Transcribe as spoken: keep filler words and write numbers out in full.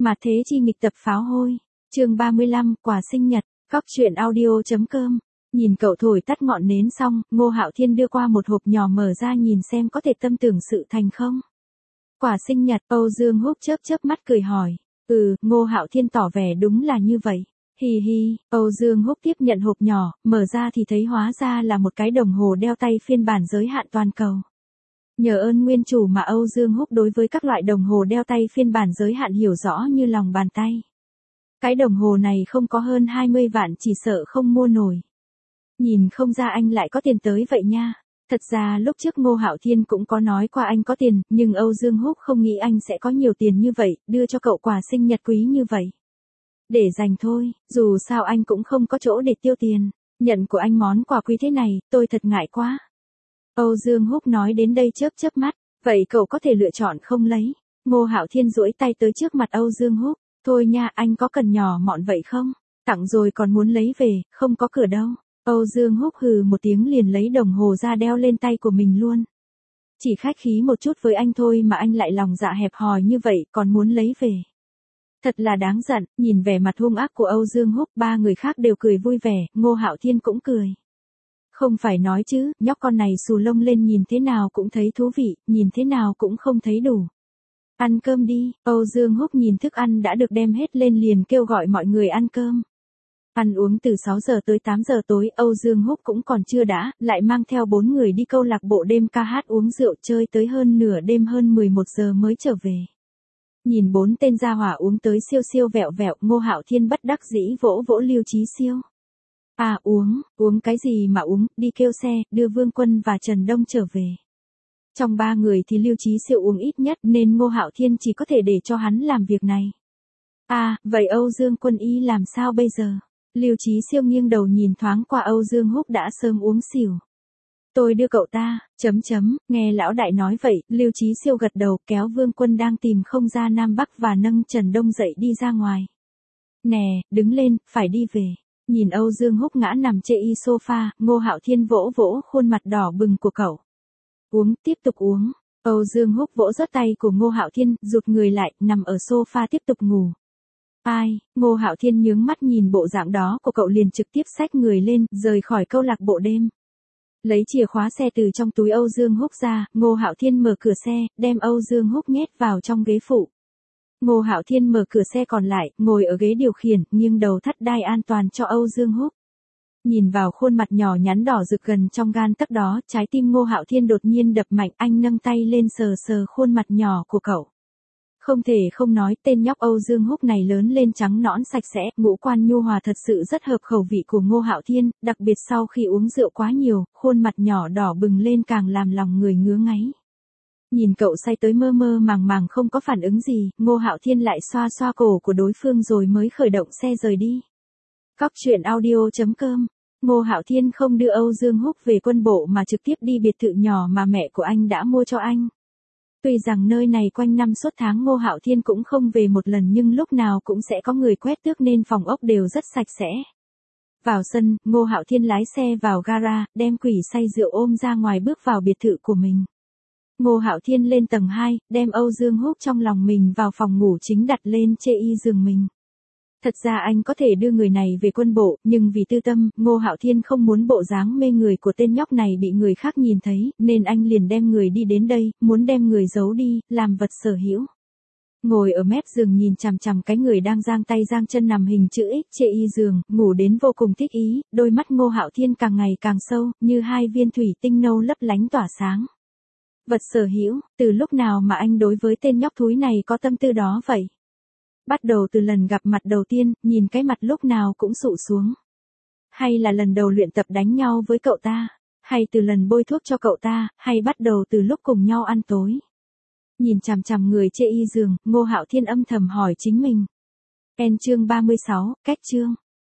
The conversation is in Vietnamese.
Mà thế chi nghịch tập pháo hôi. Chương ba mươi lăm, quà sinh nhật. Góc truyện audio.com. Nhìn cậu thổi tắt ngọn nến xong, Ngô Hạo Thiên đưa qua một hộp nhỏ mở ra nhìn xem có thể tâm tưởng sự thành không. Quà sinh nhật. Âu Dương Húc chớp chớp mắt cười hỏi. Ừ, Ngô Hạo Thiên tỏ vẻ đúng là như vậy. Hi hi. Âu Dương Húc tiếp nhận hộp nhỏ, mở ra thì thấy hóa ra là một cái đồng hồ đeo tay phiên bản giới hạn toàn cầu. Nhờ ơn nguyên chủ mà Âu Dương Húc đối với các loại đồng hồ đeo tay phiên bản giới hạn hiểu rõ như lòng bàn tay. Cái đồng hồ này không có hơn hai mươi vạn chỉ sợ không mua nổi. Nhìn không ra anh lại có tiền tới vậy nha. Thật ra lúc trước Ngô Hạo Thiên cũng có nói qua anh có tiền, nhưng Âu Dương Húc không nghĩ anh sẽ có nhiều tiền như vậy, đưa cho cậu quà sinh nhật quý như vậy. Để dành thôi, dù sao anh cũng không có chỗ để tiêu tiền. Nhận của anh món quà quý thế này, tôi thật ngại quá. Âu Dương Húc nói đến đây chớp chớp mắt, vậy cậu có thể lựa chọn không lấy. Ngô Hạo Thiên duỗi tay tới trước mặt Âu Dương Húc, thôi nha, anh có cần nhỏ mọn vậy không? Tặng rồi còn muốn lấy về, không có cửa đâu. Âu Dương Húc hừ một tiếng liền lấy đồng hồ ra đeo lên tay của mình luôn. Chỉ khách khí một chút với anh thôi mà anh lại lòng dạ hẹp hòi như vậy, còn muốn lấy về. Thật là đáng giận. Nhìn vẻ mặt hung ác của Âu Dương Húc, ba người khác đều cười vui vẻ, Ngô Hạo Thiên cũng cười. Không phải nói chứ, nhóc con này xù lông lên nhìn thế nào cũng thấy thú vị, nhìn thế nào cũng không thấy đủ. Ăn cơm đi. Âu Dương Húc nhìn thức ăn đã được đem hết lên liền kêu gọi mọi người ăn cơm. Ăn uống từ sáu giờ tới tám giờ tối, Âu Dương Húc cũng còn chưa đã, lại mang theo bốn người đi câu lạc bộ đêm ca hát uống rượu chơi tới hơn nửa đêm, hơn mười một giờ mới trở về. Nhìn bốn tên gia hỏa uống tới siêu siêu vẹo vẹo, Ngô Hạo Thiên bất đắc dĩ vỗ vỗ Lưu Chí Siêu. À uống, uống cái gì mà uống, đi kêu xe, đưa Vương Quân và Trần Đông trở về. Trong ba người thì Lưu Chí Siêu uống ít nhất nên Ngô Hạo Thiên chỉ có thể để cho hắn làm việc này. À, vậy Âu Dương Quân y làm sao bây giờ? Lưu Chí Siêu nghiêng đầu nhìn thoáng qua Âu Dương Húc đã sớm uống xỉu. Tôi đưa cậu ta, chấm chấm, nghe lão đại nói vậy, Lưu Chí Siêu gật đầu kéo Vương Quân đang tìm không ra Nam Bắc và nâng Trần Đông dậy đi ra ngoài. Nè, đứng lên, phải đi về. Nhìn Âu Dương Húc ngã nằm chê y sofa, Ngô Hạo Thiên vỗ vỗ khuôn mặt đỏ bừng của cậu. Uống, tiếp tục uống. Âu Dương Húc vỗ giật tay của Ngô Hạo Thiên, rụt người lại, nằm ở sofa tiếp tục ngủ. Ai, Ngô Hạo Thiên nhướng mắt nhìn bộ dạng đó của cậu liền trực tiếp xách người lên, rời khỏi câu lạc bộ đêm. Lấy chìa khóa xe từ trong túi Âu Dương Húc ra, Ngô Hạo Thiên mở cửa xe, đem Âu Dương Húc nhét vào trong ghế phụ. Ngô Hạo Thiên mở cửa xe còn lại, ngồi ở ghế điều khiển, nghiêng đầu thắt đai an toàn cho Âu Dương Húc. Nhìn vào khuôn mặt nhỏ nhắn đỏ rực gần trong gan tấc đó, trái tim Ngô Hạo Thiên đột nhiên đập mạnh, anh nâng tay lên sờ sờ khuôn mặt nhỏ của cậu. Không thể không nói, tên nhóc Âu Dương Húc này lớn lên trắng nõn sạch sẽ, ngũ quan nhu hòa thật sự rất hợp khẩu vị của Ngô Hạo Thiên, đặc biệt sau khi uống rượu quá nhiều, khuôn mặt nhỏ đỏ bừng lên càng làm lòng người ngứa ngáy. Nhìn cậu say tới mơ mơ màng màng không có phản ứng gì, Ngô Hạo Thiên lại xoa xoa cổ của đối phương rồi mới khởi động xe rời đi. Góc truyện audio.com. Ngô Hạo Thiên không đưa Âu Dương Húc về quân bộ mà trực tiếp đi biệt thự nhỏ mà mẹ của anh đã mua cho anh. Tuy rằng nơi này quanh năm suốt tháng Ngô Hạo Thiên cũng không về một lần nhưng lúc nào cũng sẽ có người quét tước nên phòng ốc đều rất sạch sẽ. Vào sân, Ngô Hạo Thiên lái xe vào gara, đem quỷ say rượu ôm ra ngoài bước vào biệt thự của mình. Ngô Hạo Thiên lên tầng hai, đem Âu Dương Húc trong lòng mình vào phòng ngủ chính đặt lên chê y giường mình. Thật ra anh có thể đưa người này về quân bộ, nhưng vì tư tâm, Ngô Hạo Thiên không muốn bộ dáng mê người của tên nhóc này bị người khác nhìn thấy, nên anh liền đem người đi đến đây, muốn đem người giấu đi, làm vật sở hữu. Ngồi ở mép giường nhìn chằm chằm cái người đang giang tay giang chân nằm hình chữ X chê y giường, ngủ đến vô cùng thích ý, đôi mắt Ngô Hạo Thiên càng ngày càng sâu, như hai viên thủy tinh nâu lấp lánh tỏa sáng. Vật sở hữu, từ lúc nào mà anh đối với tên nhóc thúi này có tâm tư đó vậy? Bắt đầu từ lần gặp mặt đầu tiên, nhìn cái mặt lúc nào cũng sụ xuống. Hay là lần đầu luyện tập đánh nhau với cậu ta? Hay từ lần bôi thuốc cho cậu ta? Hay bắt đầu từ lúc cùng nhau ăn tối? Nhìn chằm chằm người chê y giường, Ngô Hạo Thiên âm thầm hỏi chính mình. En chương ba mươi sáu, cách chương.